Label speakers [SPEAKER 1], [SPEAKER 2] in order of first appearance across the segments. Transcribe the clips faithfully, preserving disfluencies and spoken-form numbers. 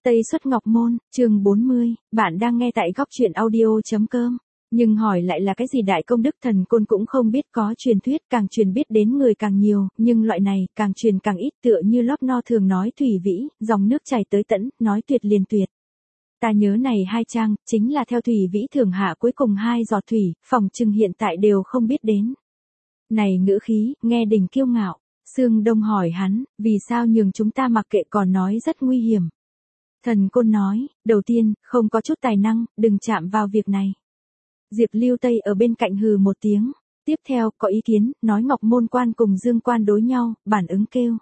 [SPEAKER 1] Tây Xuất Ngọc Môn, chương bốn mươi, bạn đang nghe tại góc truyện audio.com. Nhưng hỏi lại là cái gì đại công đức thần côn cũng không biết, có truyền thuyết càng truyền biết đến người càng nhiều, nhưng loại này càng truyền càng ít, tựa như Lóp No thường nói thủy vĩ, dòng nước chảy tới tận, nói tuyệt liền tuyệt. Ta nhớ này hai trang, chính là theo thủy vĩ thường hạ cuối cùng hai giọt thủy, phòng chừng hiện tại đều không biết đến. Này ngữ khí, nghe đỉnh kiêu ngạo. Sương Đông hỏi hắn, vì sao nhường chúng ta mặc kệ, còn nói rất nguy hiểm. Thần côn nói, đầu tiên, không có chút tài năng, đừng chạm vào việc này. Diệp Lưu Tây ở bên cạnh hừ một tiếng. Tiếp theo, có ý kiến, nói Ngọc Môn Quan cùng Dương Quan đối nhau, bản ứng kêu.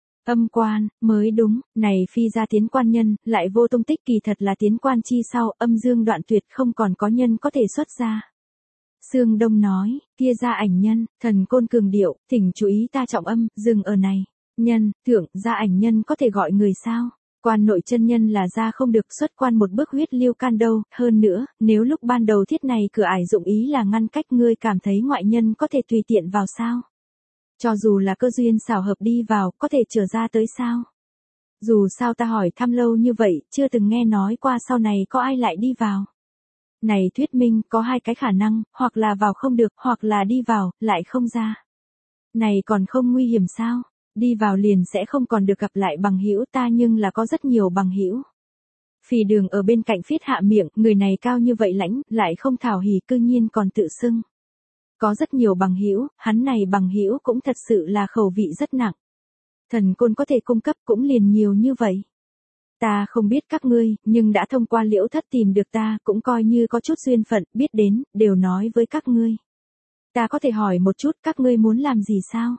[SPEAKER 1] Âm quan, mới đúng, này phi ra tiến quan nhân, lại vô tung tích, kỳ thật là tiến quan chi sau, âm dương đoạn tuyệt, không còn có nhân có thể xuất ra. Sương Đông nói, kia ra ảnh nhân, thần côn cường điệu, thỉnh chú ý ta trọng âm, dừng ở này. Nhân, thượng, ra ảnh nhân có thể gọi người sao? Quan nội chân nhân là ra không được, xuất quan một bước huyết lưu can đâu, hơn nữa, nếu lúc ban đầu thiết này cửa ải dụng ý là ngăn cách, ngươi cảm thấy ngoại nhân có thể tùy tiện vào sao? Cho dù là cơ duyên xảo hợp đi vào, có thể trở ra tới sao? Dù sao ta hỏi thăm lâu như vậy, chưa từng nghe nói qua sau này có ai lại đi vào. Này thuyết minh có hai cái khả năng, hoặc là vào không được, hoặc là đi vào, lại không ra. Này còn không nguy hiểm sao? Đi vào liền sẽ không còn được gặp lại bằng hữu ta, nhưng là có rất nhiều bằng hữu. Phì Đường ở bên cạnh phiết hạ miệng, người này cao như vậy lãnh, lại không thảo hỉ, cư nhiên còn tự xưng. Có rất nhiều bằng hữu, hắn này bằng hữu cũng thật sự là khẩu vị rất nặng. Thần côn có thể cung cấp cũng liền nhiều như vậy. Ta không biết các ngươi, nhưng đã thông qua Liễu Thất tìm được ta, cũng coi như có chút duyên phận, biết đến, đều nói với các ngươi. Ta có thể hỏi một chút các ngươi muốn làm gì sao?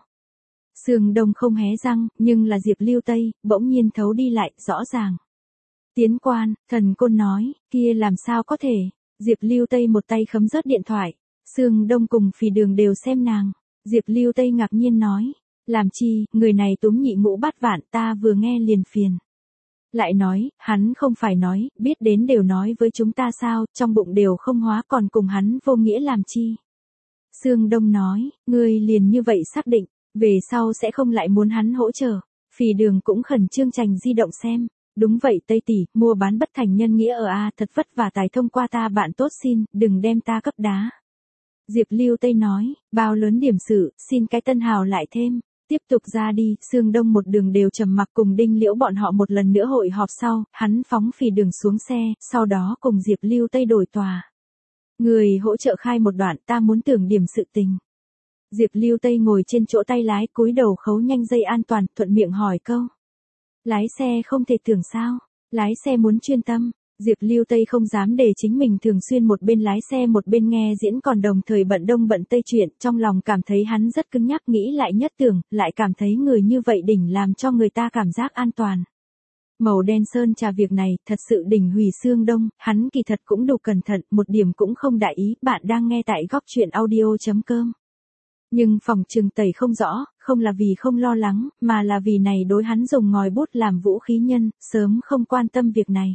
[SPEAKER 1] Sương Đông không hé răng, nhưng là Diệp Lưu Tây, bỗng nhiên thấu đi lại, rõ ràng. Tiến quan, thần côn nói, kia làm sao có thể? Diệp Lưu Tây một tay khấm rớt điện thoại. Sương Đông cùng Phì Đường đều xem nàng. Diệp Lưu Tây ngạc nhiên nói, làm chi, người này túm nhị ngũ bát vạn, ta vừa nghe liền phiền. Lại nói, hắn không phải nói, biết đến đều nói với chúng ta sao, trong bụng đều không hóa, còn cùng hắn vô nghĩa làm chi. Sương Đông nói, ngươi liền như vậy xác định, về sau sẽ không lại muốn hắn hỗ trợ. Phì Đường cũng khẩn trương chành di động xem. Đúng vậy Tây tỷ, mua bán bất thành nhân nghĩa ở A, thật vất vả tài thông qua ta bạn tốt, xin, đừng đem ta cấp đá. Diệp Lưu Tây nói, bao lớn điểm sự, xin cái tân hào lại thêm. Tiếp tục ra đi, Sương Đông một đường đều trầm mặc, cùng Đinh Liễu bọn họ một lần nữa hội họp sau, hắn phóng Phì Đường xuống xe, sau đó cùng Diệp Lưu Tây đổi tòa. Người hỗ trợ khai một đoạn, ta muốn tưởng điểm sự tình. Diệp Lưu Tây ngồi trên chỗ tay lái, cúi đầu khấu nhanh dây an toàn, thuận miệng hỏi câu. Lái xe không thể tưởng sao? Lái xe muốn chuyên tâm. Diệp Lưu Tây không dám để chính mình thường xuyên một bên lái xe một bên nghe diễn, còn đồng thời bận đông bận tây chuyện, trong lòng cảm thấy hắn rất cứng nhắc, nghĩ lại nhất tưởng, lại cảm thấy người như vậy đỉnh làm cho người ta cảm giác an toàn. Màu đen sơn trà việc này, thật sự đỉnh hủy Sương Đông, hắn kỳ thật cũng đủ cẩn thận, một điểm cũng không đại ý, bạn đang nghe tại góc truyện audio.com. Nhưng phòng trừng tẩy không rõ, không là vì không lo lắng, mà là vì này đối hắn dùng ngòi bút làm vũ khí nhân, sớm không quan tâm việc này.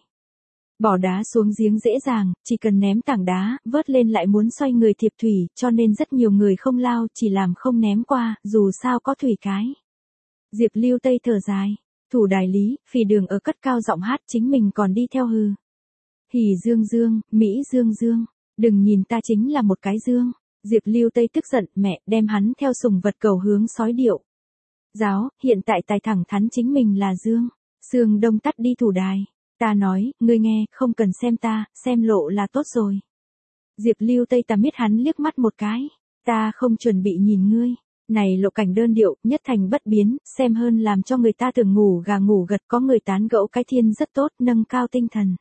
[SPEAKER 1] Bỏ đá xuống giếng dễ dàng, chỉ cần ném tảng đá, vớt lên lại muốn xoay người thiệp thủy, cho nên rất nhiều người không lao, chỉ làm không ném qua, dù sao có thủy cái. Diệp Lưu Tây thở dài, thủ đài lý, Phì Đường ở cất cao giọng hát, chính mình còn đi theo hừ. Hỉ Dương Dương, Mỹ Dương Dương, đừng nhìn ta chính là một cái dương. Diệp Lưu Tây tức giận, mẹ, đem hắn theo sùng vật cầu hướng sói điệu. Giáo, hiện tại tài thẳng thắn chính mình là dương. Sương Đông tắt đi thủ đài. Ta nói, ngươi nghe, không cần xem ta, xem lộ là tốt rồi. Diệp Lưu Tây ta miết hắn liếc mắt một cái. Ta không chuẩn bị nhìn ngươi. Này lộ cảnh đơn điệu, nhất thành bất biến, xem hơn làm cho người ta tưởng ngủ gà ngủ gật, có người tán gẫu cái thiên rất tốt, nâng cao tinh thần.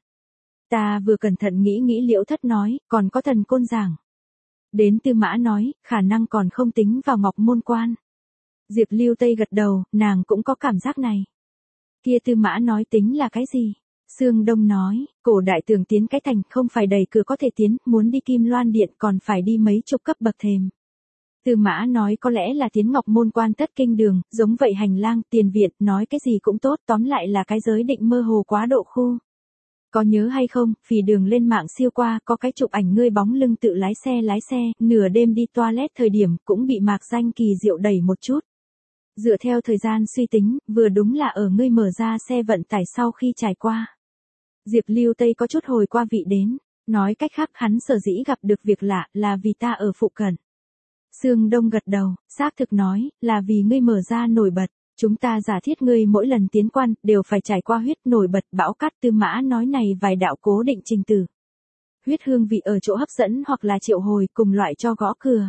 [SPEAKER 1] Ta vừa cẩn thận nghĩ nghĩ Liễu Thất nói, còn có thần côn giảng. Đến Tư Mã nói, khả năng còn không tính vào Ngọc Môn Quan. Diệp Lưu Tây gật đầu, nàng cũng có cảm giác này. Kia Tư Mã nói tính là cái gì? Sương Đông nói, cổ đại tường tiến cái thành, không phải đầy cửa có thể tiến, muốn đi Kim Loan Điện còn phải đi mấy chục cấp bậc thềm. Tư Mã nói có lẽ là tiến Ngọc Môn Quan tất kinh đường, giống vậy hành lang, tiền viện, nói cái gì cũng tốt, tóm lại là cái giới định mơ hồ quá độ khu. Có nhớ hay không, Phì Đường lên mạng siêu qua, có cái chụp ảnh ngươi bóng lưng tự lái xe lái xe, nửa đêm đi toilet thời điểm, cũng bị mạc danh kỳ diệu đẩy một chút. Dựa theo thời gian suy tính, vừa đúng là ở ngươi mở ra xe vận tải sau khi trải qua. Diệp Lưu Tây có chút hồi qua vị đến, nói cách khác hắn sở dĩ gặp được việc lạ là vì ta ở phụ cận. Sương Đông gật đầu, xác thực nói, là vì ngươi mở ra nổi bật. Chúng ta giả thiết ngươi mỗi lần tiến quan, đều phải trải qua huyết nổi bật bão cát. Tư Mã nói này vài đạo cố định trình tự. Huyết hương vị ở chỗ hấp dẫn hoặc là triệu hồi cùng loại cho gõ cửa.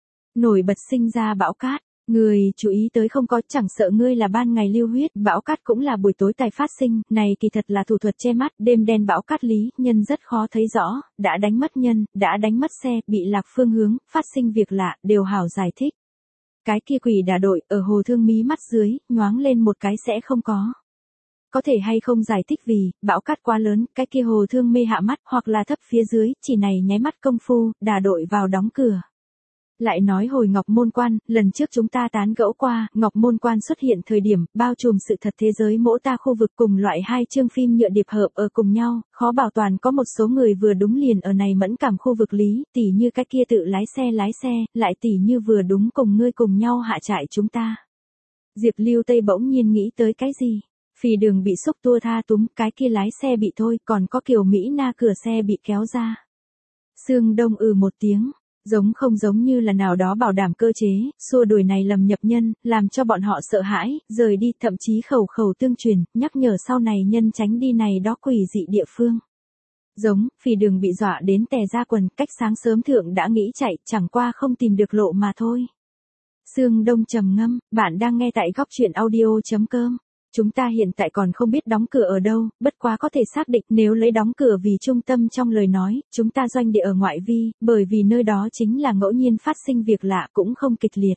[SPEAKER 1] Nổi bật sinh ra bão cát. Người chú ý tới không có, chẳng sợ ngươi là ban ngày lưu huyết, bão cát cũng là buổi tối tài phát sinh, này kỳ thật là thủ thuật che mắt, đêm đen bão cát lý, nhân rất khó thấy rõ, đã đánh mất nhân, đã đánh mất xe, bị lạc phương hướng, phát sinh việc lạ, đều hảo giải thích. Cái kia quỷ đà đội, ở hồ thương mí mắt dưới, nhoáng lên một cái sẽ không có. Có thể hay không giải thích vì, bão cát quá lớn, cái kia hồ thương mê hạ mắt, hoặc là thấp phía dưới, chỉ này nháy mắt công phu, đà đội vào đóng cửa. Lại nói hồi Ngọc Môn Quan, lần trước chúng ta tán gẫu qua, Ngọc Môn Quan xuất hiện thời điểm, bao trùm sự thật thế giới mỗ ta khu vực cùng loại hai chương phim nhựa điệp hợp ở cùng nhau, khó bảo toàn có một số người vừa đúng liền ở này mẫn cảm khu vực lý, tỉ như cái kia tự lái xe lái xe, lại tỉ như vừa đúng cùng ngươi cùng nhau hạ trại chúng ta. Diệp Lưu Tây bỗng nhiên nghĩ tới cái gì? Phì Đường bị xúc tua tha túm, cái kia lái xe bị thôi, còn có Kiều Mỹ Na cửa xe bị kéo ra. Sương Đông ừ một tiếng. Giống không giống như là nào đó bảo đảm cơ chế, xua đuổi này lầm nhập nhân, làm cho bọn họ sợ hãi, rời đi, thậm chí khẩu khẩu tương truyền, nhắc nhở sau này nhân tránh đi này đó quỷ dị địa phương. Giống, Phì Đường bị dọa đến tè ra quần, cách sáng sớm thượng đã nghĩ chạy, chẳng qua không tìm được lộ mà thôi. Sương Đông trầm ngâm, bạn đang nghe tại góc truyện audio chấm com. Chúng ta hiện tại còn không biết đóng cửa ở đâu, bất quá có thể xác định nếu lấy đóng cửa vì trung tâm trong lời nói, chúng ta doanh địa ở ngoại vi, bởi vì nơi đó chính là ngẫu nhiên phát sinh việc lạ cũng không kịch liệt.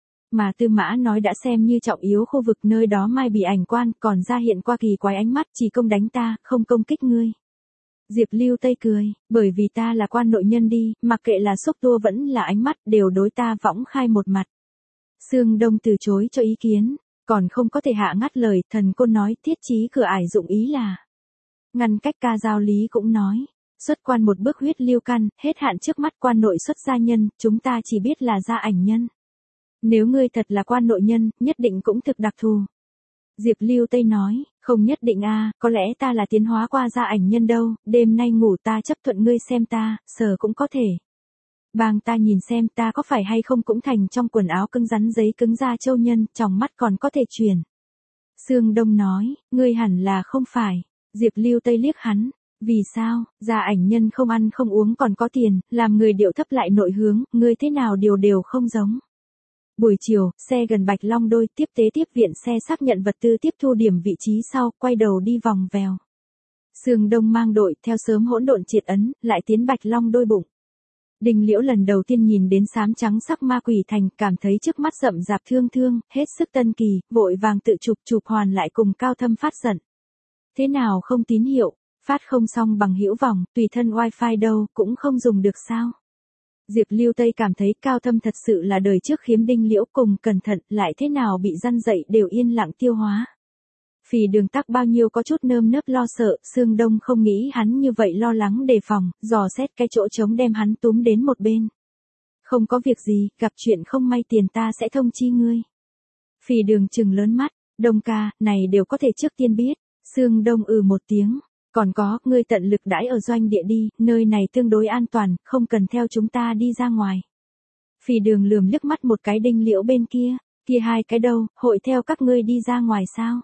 [SPEAKER 1] Mà Tư Mã nói đã xem như trọng yếu khu vực nơi đó mai bị ảnh quan, còn ra hiện qua kỳ quái ánh mắt, chỉ công đánh ta, không công kích ngươi. Diệp Lưu Tây cười, bởi vì ta là quan nội nhân đi, mặc kệ là xúc tua vẫn là ánh mắt, đều đối ta võng khai một mặt. Sương Đông từ chối cho ý kiến. Còn không có thể hạ ngắt lời, thần côn nói thiết chí cửa ải dụng ý là. Ngăn cách ca giao lý cũng nói. Xuất quan một bước huyết lưu căn, hết hạn trước mắt quan nội xuất gia nhân, chúng ta chỉ biết là gia ảnh nhân. Nếu ngươi thật là quan nội nhân, nhất định cũng thực đặc thù. Diệp Lưu Tây nói, không nhất định a, có lẽ ta là tiến hóa qua gia ảnh nhân đâu, đêm nay ngủ ta chấp thuận ngươi xem ta, sờ cũng có thể. Bang ta nhìn xem ta có phải hay không cũng thành trong quần áo cứng rắn giấy cứng da châu nhân, trong mắt còn có thể truyền. Sương Đông nói, ngươi hẳn là không phải. Diệp Lưu Tây liếc hắn, vì sao, gia ảnh nhân không ăn không uống còn có tiền, làm người điệu thấp lại nội hướng, ngươi thế nào điều đều không giống. Buổi chiều, xe gần Bạch Long Đôi, tiếp tế tiếp viện xe xác nhận vật tư tiếp thu điểm vị trí sau, quay đầu đi vòng vèo. Sương Đông mang đội theo sớm hỗn độn triệt ấn, lại tiến Bạch Long Đôi bụng. Đinh Liễu lần đầu tiên nhìn đến xám trắng sắc ma quỷ thành, cảm thấy trước mắt rậm rạp thương thương, hết sức tân kỳ, vội vàng tự chụp chụp hoàn lại cùng Cao Thâm phát giận. Thế nào không tín hiệu, phát không xong bằng hữu vòng, tùy thân wifi đâu, cũng không dùng được sao. Diệp Lưu Tây cảm thấy Cao Thâm thật sự là đời trước khiếm Đinh Liễu cùng cẩn thận, lại thế nào bị răn dậy đều yên lặng tiêu hóa. Phì Đường tắc bao nhiêu có chút nơm nớp lo sợ, Sương Đông không nghĩ hắn như vậy lo lắng đề phòng, dò xét cái chỗ trống đem hắn túm đến một bên. Không có việc gì, gặp chuyện không may tiền ta sẽ thông chi ngươi. Phì Đường trừng lớn mắt, Đông ca, này đều có thể trước tiên biết. Sương Đông ừ một tiếng, còn có, ngươi tận lực đãi ở doanh địa đi, nơi này tương đối an toàn, không cần theo chúng ta đi ra ngoài. Phì Đường lườm liếc mắt một cái Đinh Liễu bên kia, kia hai cái đâu, hội theo các ngươi đi ra ngoài sao?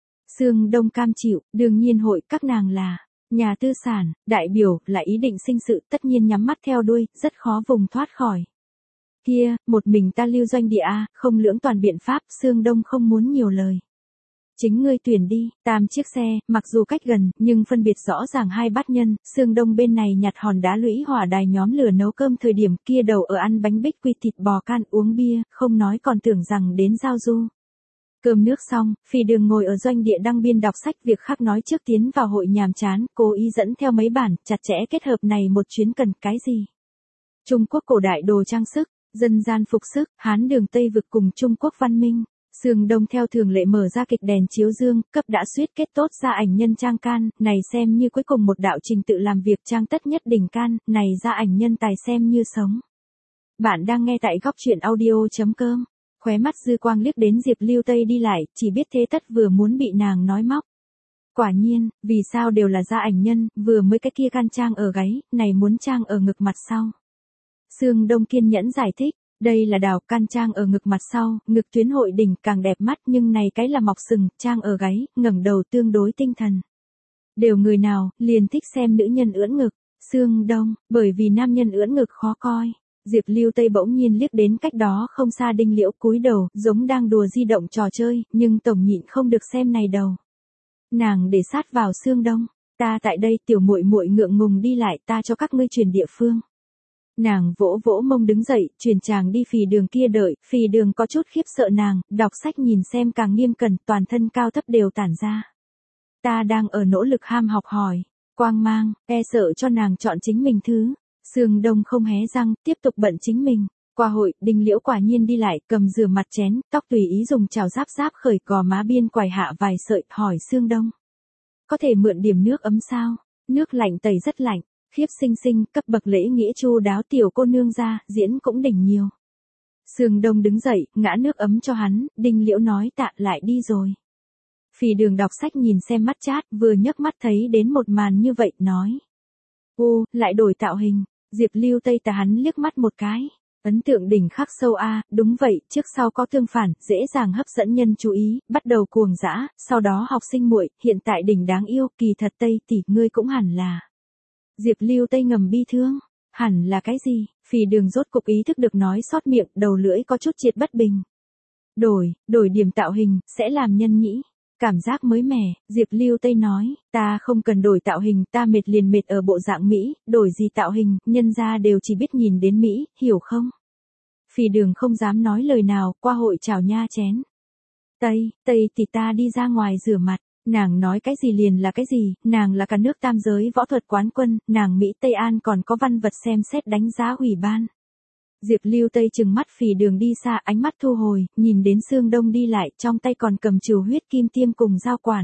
[SPEAKER 1] Sương Đông cam chịu, đương nhiên hội các nàng là nhà tư sản, đại biểu, là ý định sinh sự, tất nhiên nhắm mắt theo đuôi, rất khó vùng thoát khỏi. Kia, một mình ta lưu doanh địa a, không lưỡng toàn biện pháp, Sương Đông không muốn nhiều lời. Chính ngươi tuyển đi, tam chiếc xe, mặc dù cách gần, nhưng phân biệt rõ ràng hai bát nhân, Sương Đông bên này nhặt hòn đá lũy hỏa đài nhóm lửa nấu cơm thời điểm kia đầu ở ăn bánh bích quy thịt bò can uống bia, không nói còn tưởng rằng đến giao du. Cơm nước xong, Phì Đường ngồi ở doanh địa đăng biên đọc sách, việc khác nói trước tiến vào hội nhàm chán, cố ý dẫn theo mấy bản, chặt chẽ kết hợp này một chuyến cần cái gì. Trung Quốc cổ đại đồ trang sức, dân gian phục sức, Hán đường Tây vực cùng Trung Quốc văn minh. Sương Đông theo thường lệ mở ra kịch đèn chiếu dương, cấp đã suýt kết tốt ra ảnh nhân trang can, này xem như cuối cùng một đạo trình tự làm việc trang tất nhất đỉnh can, này ra ảnh nhân tài xem như sống. Bạn đang nghe tại góc truyện audio chấm com. Khóe mắt dư quang liếc đến Diệp Lưu Tây đi lại, chỉ biết thế tất vừa muốn bị nàng nói móc. Quả nhiên, vì sao đều là gia ảnh nhân, vừa mới cái kia can trang ở gáy, này muốn trang ở ngực mặt sau. Sương Đông kiên nhẫn giải thích, đây là đào can trang ở ngực mặt sau, ngực tuyến hội đỉnh càng đẹp mắt nhưng này cái là mọc sừng, trang ở gáy, ngẩng đầu tương đối tinh thần. Đều người nào, liền thích xem nữ nhân ưỡn ngực, Sương Đông, bởi vì nam nhân ưỡn ngực khó coi. Diệp Lưu Tây bỗng nhiên liếc đến cách đó không xa Đinh Liễu cúi đầu, giống đang đùa di động trò chơi, nhưng tổng nhịn không được xem này đầu. Nàng để sát vào Sương Đông, ta tại đây tiểu muội muội ngượng ngùng đi lại, ta cho các ngươi chuyển địa phương. Nàng vỗ vỗ mông đứng dậy, truyền chàng đi phì đường kia đợi, phì đường có chút khiếp sợ nàng, đọc sách nhìn xem càng nghiêm cẩn, toàn thân cao thấp đều tản ra. Ta đang ở nỗ lực ham học hỏi, quang mang, e sợ cho nàng chọn chính mình thứ. Sương Đông không hé răng, tiếp tục bận chính mình. Qua hội, Đinh Liễu quả nhiên đi lại, cầm rửa mặt chén, tóc tùy ý dùng chảo giáp giáp khởi gò má biên quài hạ vài sợi, hỏi Sương Đông. Có thể mượn điểm nước ấm sao? Nước lạnh tẩy rất lạnh, khiếp sinh sinh, cấp bậc lễ nghĩa chu đáo tiểu cô nương ra, diễn cũng đỉnh nhiều. Sương Đông đứng dậy, ngã nước ấm cho hắn, Đinh Liễu nói tạ lại đi rồi. Phì đường đọc sách nhìn xem mắt chát, vừa nhấc mắt thấy đến một màn như vậy, nói. Ô, lại đổi tạo hình, Diệp Lưu Tây tà hắn liếc mắt một cái. Ấn tượng đỉnh khắc sâu a, đúng vậy, trước sau có tương phản, dễ dàng hấp dẫn nhân chú ý, bắt đầu cuồng dã, sau đó học sinh muội, hiện tại đỉnh đáng yêu, kỳ thật Tây tỷ ngươi cũng hẳn là. Diệp Lưu Tây ngầm bi thương, hẳn là cái gì? Phì đường rốt cục ý thức được nói sót miệng, đầu lưỡi có chút triệt bất bình. Đổi, đổi điểm tạo hình, sẽ làm nhân nhĩ. Cảm giác mới mẻ, Diệp Lưu Tây nói, ta không cần đổi tạo hình, ta mệt liền mệt ở bộ dạng Mỹ, đổi gì tạo hình, nhân ra đều chỉ biết nhìn đến Mỹ, hiểu không? Phì đường không dám nói lời nào, qua hội chào nha chén. Tây, Tây thì ta đi ra ngoài rửa mặt, nàng nói cái gì liền là cái gì, nàng là cả nước tam giới võ thuật quán quân, nàng Mỹ Tây An còn có văn vật xem xét đánh giá ủy ban. Diệp Lưu Tây trừng mắt phì đường đi xa, ánh mắt thu hồi, nhìn đến Sương Đông đi lại, trong tay còn cầm trừu huyết kim tiêm cùng dao quản.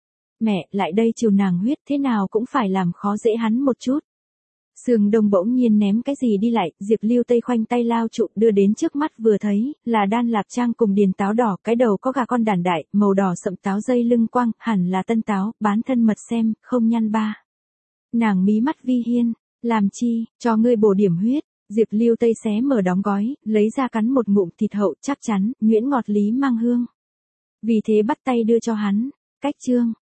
[SPEAKER 1] Mẹ, lại đây trừu nàng huyết, thế nào cũng phải làm khó dễ hắn một chút. Sương Đông bỗng nhiên ném cái gì đi lại, Diệp Lưu Tây khoanh tay lao trụ đưa đến trước mắt vừa thấy, là đan lạc trang cùng điền táo đỏ, cái đầu có gà con đàn đại, màu đỏ sậm táo dây lưng quang, hẳn là tân táo, bán thân mật xem, không nhăn ba. Nàng mí mắt vi hiên, làm chi, cho ngươi bổ điểm huyết. Diệp Lưu Tây xé mở đóng gói, lấy ra cắn một ngụm thịt hậu chắc chắn, nhuyễn ngọt lý mang hương. Vì thế bắt tay đưa cho hắn. Cách chương,